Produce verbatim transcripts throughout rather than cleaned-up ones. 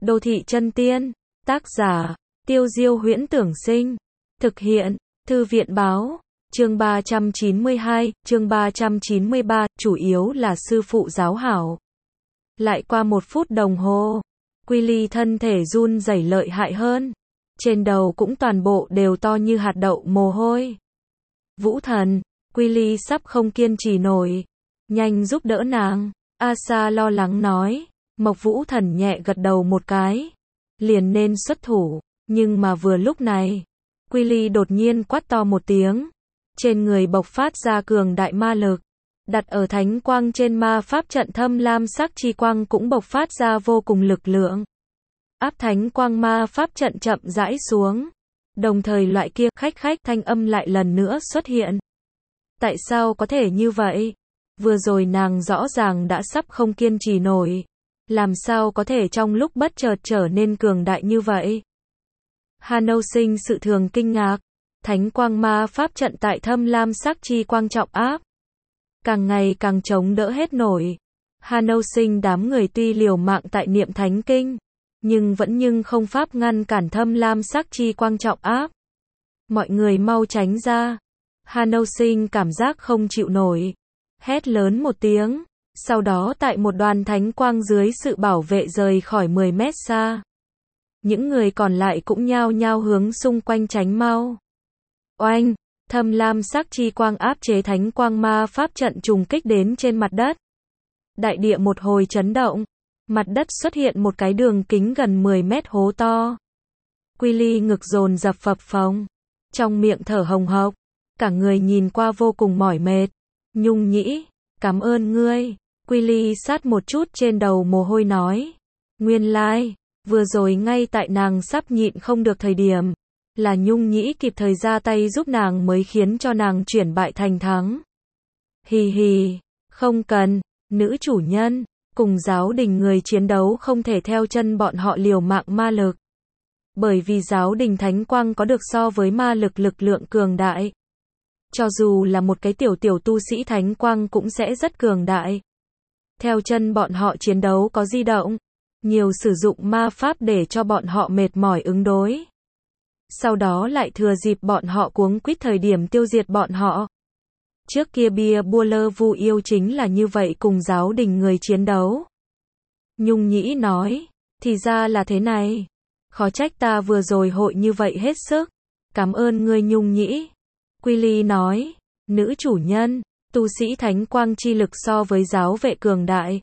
Đô thị chân tiên, tác giả, Tiêu Diêu Huyễn Tưởng Sinh, thực hiện, Thư viện Báo, chương ba trăm chín mươi hai, chương ba trăm chín mươi ba, chủ yếu là sư phụ giáo hảo. Lại qua một phút đồng hồ, Quy Ly thân thể run rẩy lợi hại hơn, trên đầu cũng toàn bộ đều to như hạt đậu mồ hôi. Vũ Thần, Quy Ly sắp không kiên trì nổi, nhanh giúp đỡ nàng, Asa lo lắng nói. Mộc Vũ Thần nhẹ gật đầu một cái, liền nên xuất thủ, nhưng mà vừa lúc này, Quy Ly đột nhiên quát to một tiếng, trên người bộc phát ra cường đại ma lực, đặt ở thánh quang trên ma pháp trận thâm lam sắc chi quang cũng bộc phát ra vô cùng lực lượng. Áp thánh quang ma pháp trận chậm rãi xuống, đồng thời loại kia khách khách thanh âm lại lần nữa xuất hiện. Tại sao có thể như vậy? Vừa rồi nàng rõ ràng đã sắp không kiên trì nổi. Làm sao có thể trong lúc bất chợt trở nên cường đại như vậy? Hano Sinh sự thường kinh ngạc, thánh quang ma pháp trận tại thâm lam sắc chi quang trọng áp, càng ngày càng chống đỡ hết nổi. Hano Sinh đám người tuy liều mạng tại niệm thánh kinh, nhưng vẫn nhưng không pháp ngăn cản thâm lam sắc chi quang trọng áp. Mọi người mau tránh ra. Hano Sinh cảm giác không chịu nổi, hét lớn một tiếng. Sau đó tại một đoàn thánh quang dưới sự bảo vệ rời khỏi mười mét xa. Những người còn lại cũng nhao nhao hướng xung quanh tránh mau. Oanh, thâm lam sắc chi quang áp chế thánh quang ma pháp trận trùng kích đến trên mặt đất. Đại địa một hồi chấn động, mặt đất xuất hiện một cái đường kính gần mười mét hố to. Quy Ly ngực dồn dập phập phồng, trong miệng thở hồng hộc, cả người nhìn qua vô cùng mỏi mệt. Nhung Nhĩ, cảm ơn ngươi. Quy Ly sát một chút trên đầu mồ hôi nói. Nguyên lai, like, vừa rồi ngay tại nàng sắp nhịn không được thời điểm, là Nhung Nhĩ kịp thời ra tay giúp nàng mới khiến cho nàng chuyển bại thành thắng. Hì hì, không cần, nữ chủ nhân, cùng giáo đình người chiến đấu không thể theo chân bọn họ liều mạng ma lực. Bởi vì giáo đình thánh quang có được so với ma lực lực lượng cường đại. Cho dù là một cái tiểu tiểu tu sĩ thánh quang cũng sẽ rất cường đại. Theo chân bọn họ chiến đấu có di động, nhiều sử dụng ma pháp để cho bọn họ mệt mỏi ứng đối. Sau đó lại thừa dịp bọn họ cuống quýt thời điểm tiêu diệt bọn họ. Trước kia bia bua lơ vu yêu chính là như vậy cùng giáo đình người chiến đấu. Nhung Nhĩ nói, thì ra là thế này. Khó trách ta vừa rồi hội như vậy hết sức. Cảm ơn ngươi Nhung Nhĩ. Quy Ly nói, nữ chủ nhân. Tu sĩ thánh quang chi lực so với giáo vệ cường đại.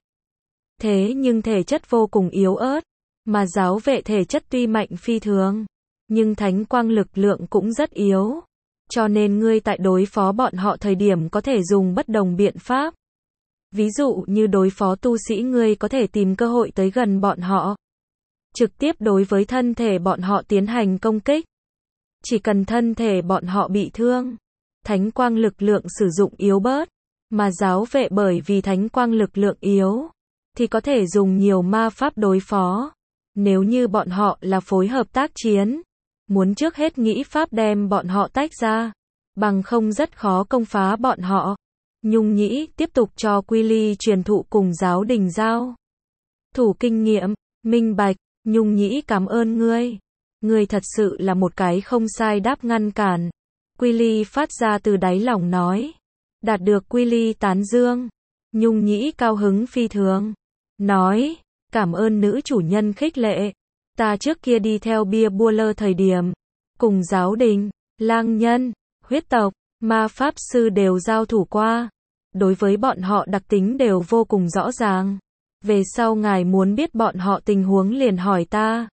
Thế nhưng thể chất vô cùng yếu ớt, mà giáo vệ thể chất tuy mạnh phi thường, nhưng thánh quang lực lượng cũng rất yếu. Cho nên ngươi tại đối phó bọn họ thời điểm có thể dùng bất đồng biện pháp. Ví dụ như đối phó tu sĩ ngươi có thể tìm cơ hội tới gần bọn họ. Trực tiếp đối với thân thể bọn họ tiến hành công kích. Chỉ cần thân thể bọn họ bị thương. Thánh quang lực lượng sử dụng yếu bớt, mà giáo vệ bởi vì thánh quang lực lượng yếu, thì có thể dùng nhiều ma pháp đối phó. Nếu như bọn họ là phối hợp tác chiến, muốn trước hết nghĩ pháp đem bọn họ tách ra, bằng không rất khó công phá bọn họ. Nhung Nhĩ tiếp tục cho Quy Ly truyền thụ cùng giáo đình giao thủ kinh nghiệm, minh bạch. Nhung Nhĩ cảm ơn ngươi. Ngươi thật sự là một cái không sai đáp ngăn cản. Quy Ly phát ra từ đáy lòng nói. Đạt được Quy Ly tán dương, Nhung Nhĩ cao hứng phi thường. Nói, cảm ơn nữ chủ nhân khích lệ. Ta trước kia đi theo bia bua lơ thời điểm, cùng giáo đình, lang nhân, huyết tộc, ma pháp sư đều giao thủ qua. Đối với bọn họ đặc tính đều vô cùng rõ ràng. Về sau ngài muốn biết bọn họ tình huống liền hỏi ta.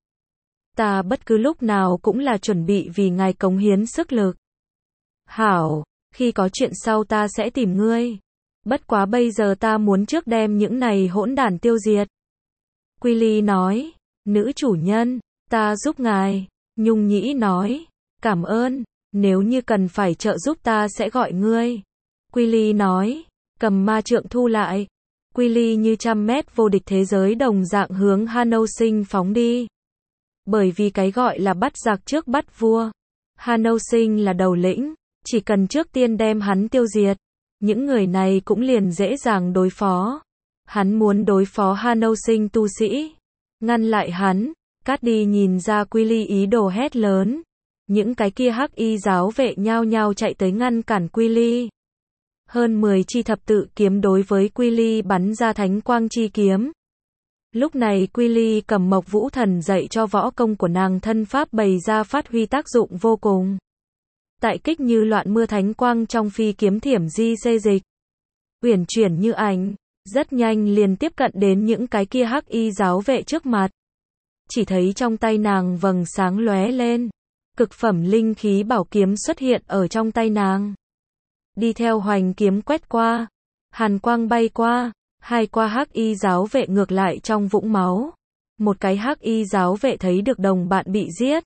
Ta bất cứ lúc nào cũng là chuẩn bị vì ngài cống hiến sức lực. Hảo, khi có chuyện sau ta sẽ tìm ngươi. Bất quá bây giờ ta muốn trước đem những này hỗn đản tiêu diệt. Quy Ly nói, nữ chủ nhân, ta giúp ngài. Nhung Nhĩ nói, cảm ơn, nếu như cần phải trợ giúp ta sẽ gọi ngươi. Quy Ly nói, cầm ma trượng thu lại. Quy Ly như trăm mét vô địch thế giới đồng dạng hướng Hano Sinh phóng đi. Bởi vì cái gọi là bắt giặc trước bắt vua. Hano Sinh là đầu lĩnh. Chỉ cần trước tiên đem hắn tiêu diệt, những người này cũng liền dễ dàng đối phó. Hắn muốn đối phó Hano Sinh tu sĩ, ngăn lại hắn, Cát đi nhìn ra Quy Ly ý đồ hét lớn. Những cái kia hắc y giáo vệ nhao nhao chạy tới ngăn cản Quy Ly. Hơn mười chi thập tự kiếm đối với Quy Ly bắn ra thánh quang chi kiếm. Lúc này Quy Ly cầm Mộc Vũ Thần dạy cho võ công của nàng thân pháp bày ra phát huy tác dụng vô cùng. Tại kích như loạn mưa thánh quang trong phi kiếm thiểm di xê dịch. Uyển chuyển như ảnh, rất nhanh liền tiếp cận đến những cái kia hắc y giáo vệ trước mặt. Chỉ thấy trong tay nàng vầng sáng lóe lên. Cực phẩm linh khí bảo kiếm xuất hiện ở trong tay nàng. Đi theo hoành kiếm quét qua. Hàn quang bay qua. Hai qua hắc y giáo vệ ngược lại trong vũng máu. Một cái hắc y giáo vệ thấy được đồng bạn bị giết.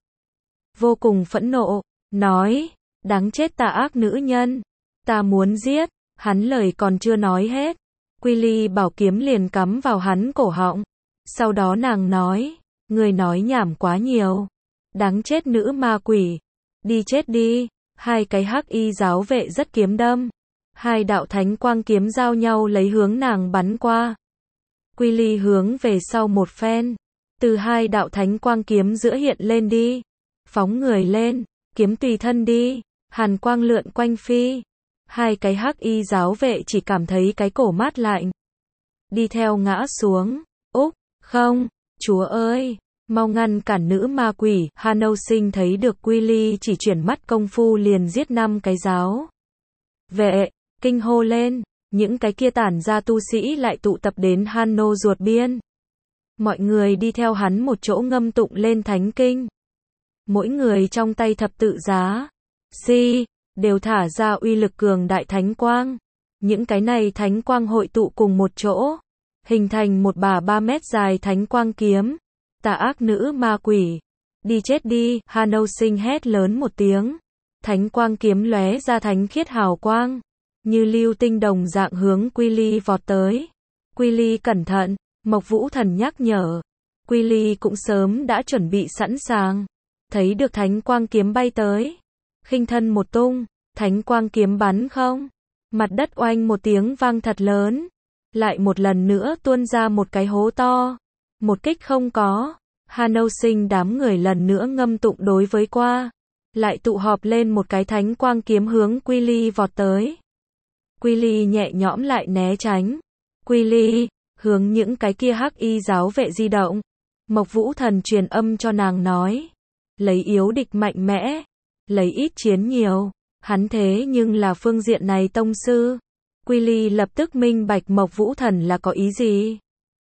Vô cùng phẫn nộ. Nói. Đáng chết tà ác nữ nhân. Ta muốn giết. Hắn lời còn chưa nói hết. Quy Ly bảo kiếm liền cắm vào hắn cổ họng. Sau đó nàng nói. Người nói nhảm quá nhiều. Đáng chết nữ ma quỷ. Đi chết đi. Hai cái hắc y giáo vệ rất kiếm đâm. Hai đạo thánh quang kiếm giao nhau lấy hướng nàng bắn qua. Quy Ly hướng về sau một phen. Từ hai đạo thánh quang kiếm giữa hiện lên đi. Phóng người lên. Kiếm tùy thân đi. Hàn quang lượn quanh phi. Hai cái hắc y giáo vệ chỉ cảm thấy cái cổ mát lạnh. Đi theo ngã xuống. Úc, không, chúa ơi, mau ngăn cản nữ ma quỷ. Hanâu Sinh thấy được Quy Ly chỉ chuyển mắt công phu liền giết năm cái giáo vệ, kinh hô lên. Những cái kia tản ra tu sĩ lại tụ tập đến Hanô ruột biên. Mọi người đi theo hắn một chỗ ngâm tụng lên thánh kinh. Mỗi người trong tay thập tự giá, si, đều thả ra uy lực cường đại thánh quang. Những cái này thánh quang hội tụ cùng một chỗ, hình thành một bả ba mét dài thánh quang kiếm. Tà ác nữ ma quỷ, đi chết đi. Hanâu Sinh hét lớn một tiếng. Thánh quang kiếm lóe ra thánh khiết hào quang, như lưu tinh đồng dạng hướng Quy Ly vọt tới. Quy Ly cẩn thận, Mộc Vũ Thần nhắc nhở. Quy Ly cũng sớm đã chuẩn bị sẵn sàng. Thấy được thánh quang kiếm bay tới, khinh thân một tung, thánh quang kiếm bắn không. Mặt đất oanh một tiếng vang thật lớn. Lại một lần nữa tuôn ra một cái hố to. Một kích không có. Hanâu Sinh đám người lần nữa ngâm tụng đối với qua. Lại tụ họp lên một cái thánh quang kiếm hướng Quy Ly vọt tới. Quy Ly nhẹ nhõm lại né tránh. Quy Ly, hướng những cái kia hắc y giáo vệ di động. Mộc Vũ Thần truyền âm cho nàng nói. Lấy yếu địch mạnh mẽ. Lấy ít chiến nhiều. Hắn thế nhưng là phương diện này tông sư. Quy Ly lập tức minh bạch Mộc Vũ Thần là có ý gì.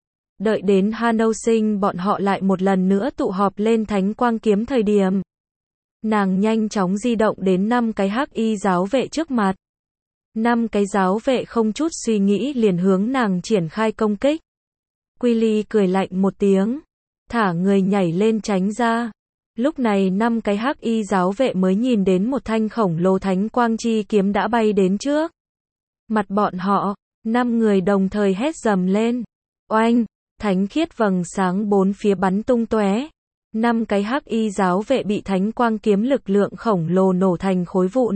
Đợi đến Hanâu Sinh bọn họ lại một lần nữa tụ họp lên thánh quang kiếm thời điểm. Nàng nhanh chóng di động đến năm cái hắc y giáo vệ trước mặt. Năm cái giáo vệ không chút suy nghĩ liền hướng nàng triển khai công kích. Quy Ly cười lạnh một tiếng. Thả người nhảy lên tránh ra. Lúc này năm cái hắc y giáo vệ mới nhìn đến một thanh khổng lồ thánh quang chi kiếm đã bay đến trước. Mặt bọn họ, năm người đồng thời hét dầm lên. Oanh, thánh khiết vầng sáng bốn phía bắn tung tóe. Năm cái hắc y giáo vệ bị thánh quang kiếm lực lượng khổng lồ nổ thành khối vụn.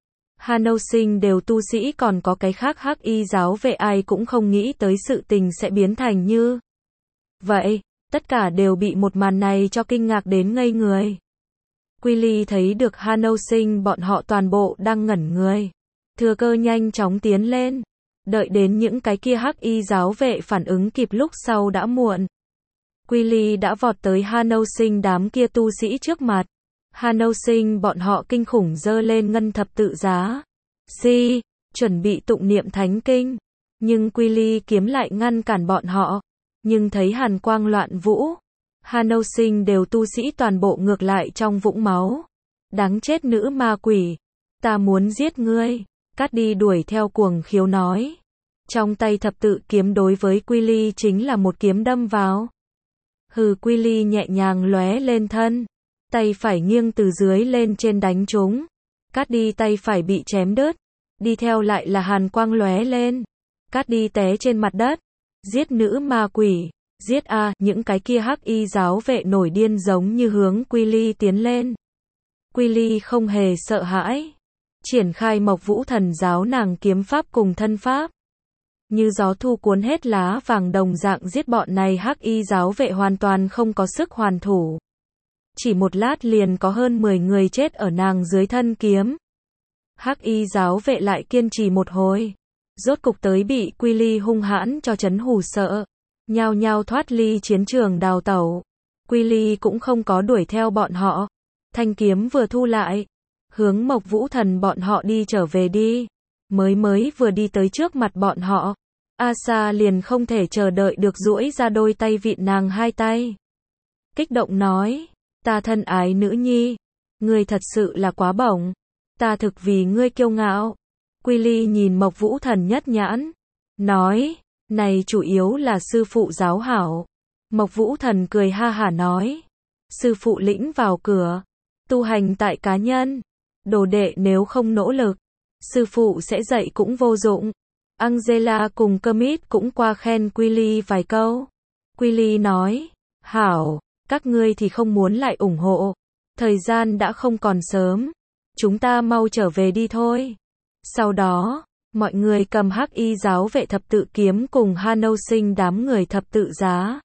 Hanâu Sinh đều tu sĩ còn có cái khác hắc y giáo vệ ai cũng không nghĩ tới sự tình sẽ biến thành như vậy. Tất cả đều bị một màn này cho kinh ngạc đến ngây người. Quy Ly thấy được Hanâu Sinh bọn họ toàn bộ đang ngẩn người. Thừa cơ nhanh chóng tiến lên. Đợi đến những cái kia hắc y giáo vệ phản ứng kịp lúc sau đã muộn. Quy Ly đã vọt tới Hanâu Sinh đám kia tu sĩ trước mặt. Hanâu Sinh bọn họ kinh khủng giơ lên ngân thập tự giá. Si, chuẩn bị tụng niệm thánh kinh. Nhưng Quy Ly kiếm lại ngăn cản bọn họ. Nhưng thấy hàn quang loạn vũ. Hanâu Sinh đều tu sĩ toàn bộ ngược lại trong vũng máu. Đáng chết nữ ma quỷ. Ta muốn giết ngươi. Cát đi đuổi theo cuồng khiếu nói. Trong tay thập tự kiếm đối với Quy Ly chính là một kiếm đâm vào. Hừ, Quy Ly nhẹ nhàng lóe lên thân. Tay phải nghiêng từ dưới lên trên đánh trúng. Cát đi tay phải bị chém đứt. Đi theo lại là hàn quang lóe lên. Cát đi té trên mặt đất. Giết nữ ma quỷ. Giết a, những cái kia hắc y giáo vệ nổi điên giống như hướng Quy Ly tiến lên. Quy Ly không hề sợ hãi. Triển khai Mộc Vũ Thần giáo nàng kiếm pháp cùng thân pháp. như gió thu cuốn hết lá vàng đồng dạng giết bọn này. Hắc y giáo vệ hoàn toàn không có sức hoàn thủ. Chỉ một lát liền có hơn mười người chết ở nàng dưới thân kiếm. Hắc y giáo vệ lại kiên trì một hồi. Rốt cục tới bị Quy Ly hung hãn cho chấn hù sợ. Nhao nhao thoát ly chiến trường đào tẩu. Quy Ly cũng không có đuổi theo bọn họ. Thanh kiếm vừa thu lại. Hướng Mộc Vũ Thần bọn họ đi trở về đi. Mới mới vừa đi tới trước mặt bọn họ. Asa liền không thể chờ đợi được duỗi ra đôi tay vịn nàng hai tay. Kích động nói. Ta thân ái nữ nhi. Ngươi thật sự là quá bổng. Ta thực vì ngươi kiêu ngạo. Quy Ly nhìn Mộc Vũ Thần nhất nhãn. Nói. Này chủ yếu là sư phụ giáo hảo. Mộc Vũ Thần cười ha hả nói. Sư phụ lĩnh vào cửa. Tu hành tại cá nhân. Đồ đệ nếu không nỗ lực. Sư phụ sẽ dạy cũng vô dụng. Angela cùng Kermit cũng qua khen Quy Ly vài câu. Quy Ly nói. Hảo. Các ngươi thì không muốn lại ủng hộ. Thời gian đã không còn sớm. Chúng ta mau trở về đi thôi. Sau đó, mọi người cầm hắc y giáo vệ thập tự kiếm cùng Hanâu Sinh đám người thập tự giá.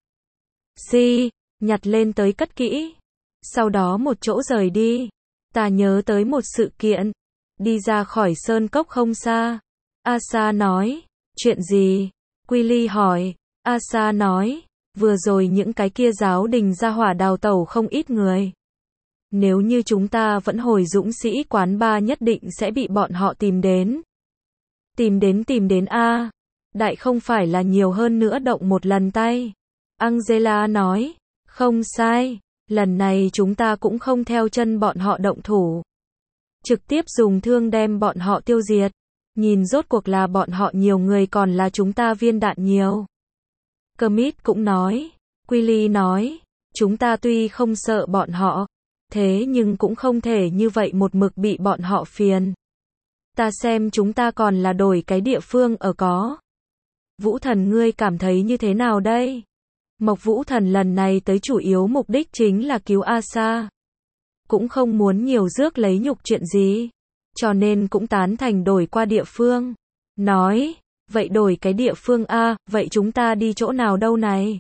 Si, nhặt lên tới cất kỹ. Sau đó một chỗ rời đi. Ta nhớ tới một sự kiện. Đi ra khỏi sơn cốc không xa. Asa nói. Chuyện gì? Quy Ly hỏi. Asa nói. Vừa rồi những cái kia giáo đình ra hỏa đào tẩu không ít người. Nếu như chúng ta vẫn hồi dũng sĩ quán ba nhất định sẽ bị bọn họ tìm đến. Tìm đến tìm đến a. Đại không phải là nhiều hơn nữa động một lần tay. Angela nói. Không sai. Lần này chúng ta cũng không theo chân bọn họ động thủ. Trực tiếp dùng thương đem bọn họ tiêu diệt. Nhìn rốt cuộc là bọn họ nhiều người còn là chúng ta viên đạn nhiều. Kermit cũng nói. Quy Ly nói. Chúng ta tuy không sợ bọn họ. Thế nhưng cũng không thể như vậy một mực bị bọn họ phiền. Ta xem chúng ta còn là đổi cái địa phương ở có. Vũ Thần ngươi cảm thấy như thế nào đây? Mộc Vũ Thần lần này tới chủ yếu mục đích chính là cứu Asa. Cũng không muốn nhiều rước lấy nhục chuyện gì. Cho nên cũng tán thành đổi qua địa phương. Nói, vậy đổi cái địa phương a, vậy chúng ta đi chỗ nào đâu này?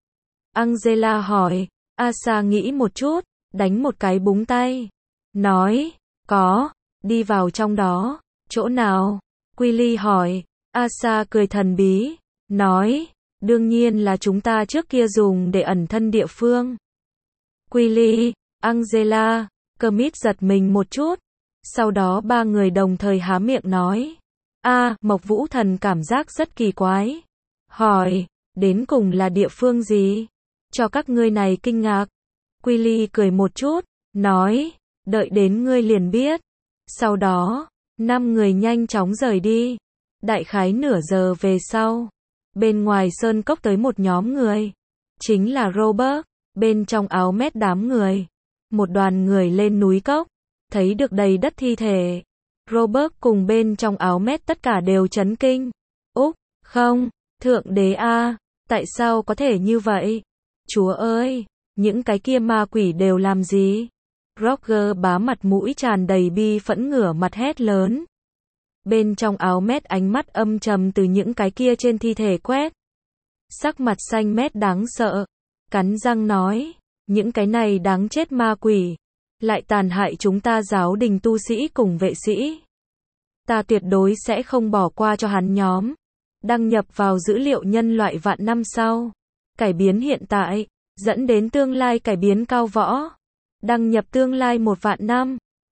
Angela hỏi, Asa nghĩ một chút, đánh một cái búng tay. Nói, có, đi vào trong đó, chỗ nào? Quy Ly hỏi, Asa cười thần bí, nói, đương nhiên là chúng ta trước kia dùng để ẩn thân địa phương. Quy Ly, Angela, Kermit giật mình một chút. Sau đó ba người đồng thời há miệng nói. A, Mộc Vũ Thần cảm giác rất kỳ quái. Hỏi, đến cùng là địa phương gì? Cho các ngươi này kinh ngạc. Quy Ly cười một chút, nói, đợi đến ngươi liền biết. Sau đó, năm người nhanh chóng rời đi. Đại khái nửa giờ về sau, bên ngoài sơn cốc tới một nhóm người. Chính là Robert, bên trong áo mét đám người. Một đoàn người lên núi cốc, thấy được đầy đất thi thể. Robert cùng bên trong áo mét tất cả đều chấn kinh. Úc, không, thượng đế a, tại sao có thể như vậy? Chúa ơi, những cái kia ma quỷ đều làm gì? Roger bá mặt mũi tràn đầy bi phẫn ngửa mặt hét lớn. Bên trong áo mét ánh mắt âm trầm từ những cái kia trên thi thể quét. Sắc mặt xanh mét đáng sợ, cắn răng nói, những cái này đáng chết ma quỷ, lại tàn hại chúng ta giáo đình tu sĩ cùng vệ sĩ. Ta tuyệt đối sẽ không bỏ qua cho hắn nhóm. Đăng nhập vào dữ liệu nhân loại vạn năm sau. Cải biến hiện tại, dẫn đến tương lai cải biến cao võ. Đăng nhập tương lai một vạn năm.